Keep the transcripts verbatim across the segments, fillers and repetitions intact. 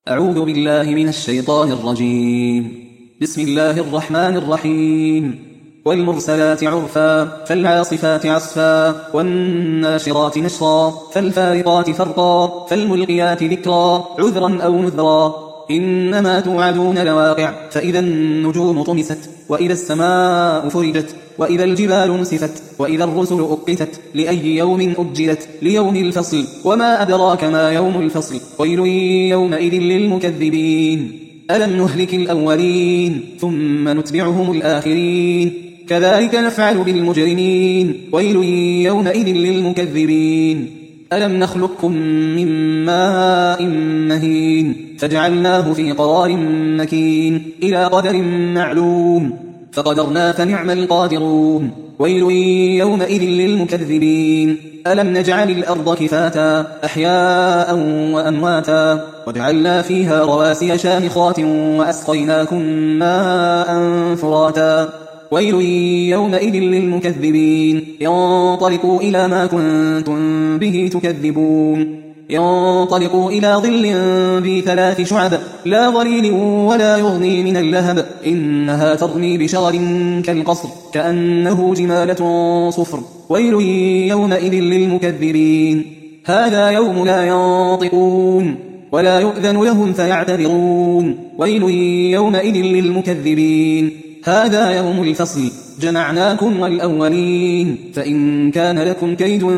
أعوذ بالله من الشيطان الرجيم. بسم الله الرحمن الرحيم. والمرسلات عرفا فالعاصفات عصفا والناشرات نشرا فالفارقات فرقا فالملقيات ذكرا عذرا أو نذرا إنما توعدون لواقع فإذا النجوم طمست وإذا السماء فرجت وإذا الجبال نسفت وإذا الرسل أقتت لأي يوم أجلت ليوم الفصل وما أدراك ما يوم الفصل ويل يومئذ للمكذبين ألم نهلك الأولين ثم نتبعهم الآخرين كذلك نفعل بالمجرمين ويل يومئذ للمكذبين ألم نخلقكم من ماء مهين فجعلناه في قرار مكين إلى قدر معلوم فقدرنا فنعم القادرون ويل يومئذ للمكذبين ألم نجعل الأرض كفاتا أحياء وأمواتا وجعلنا فيها رواسي شامخات وأسقيناكم ماء فراتا ويل يومئذ للمكذبين ينطلقوا إلى ما كنتم به تكذبون ينطلقوا إلى ظل ذي ثلاث شعب لا ظليل ولا يغني من اللهب إنها ترمي بشرر كالقصر كأنه جمالة صفر ويل يومئذ للمكذبين هذا يوم لا ينطقون ولا يؤذن لهم فيعتذرون ويل يومئذ للمكذبين هذا يوم الفصل جمعناكم والأولين فإن كان لكم كيد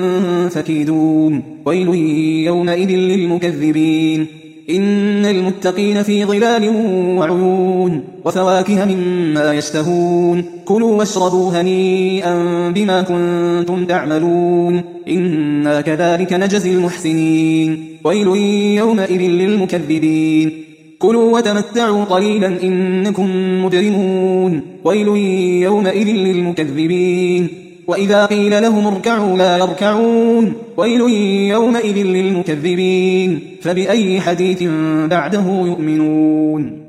فكيدون ويل يومئذ للمكذبين إن المتقين في ظلال وعيون وفواكه مما يشتهون كلوا واشربوا هنيئا بما كنتم تعملون إنا كذلك نجزي المحسنين ويل يومئذ للمكذبين كلوا وتمتعوا قليلا إنكم مجرمون ويل يومئذ للمكذبين وإذا قيل لهم اركعوا لا يركعون ويل يومئذ للمكذبين فبأي حديث بعده يؤمنون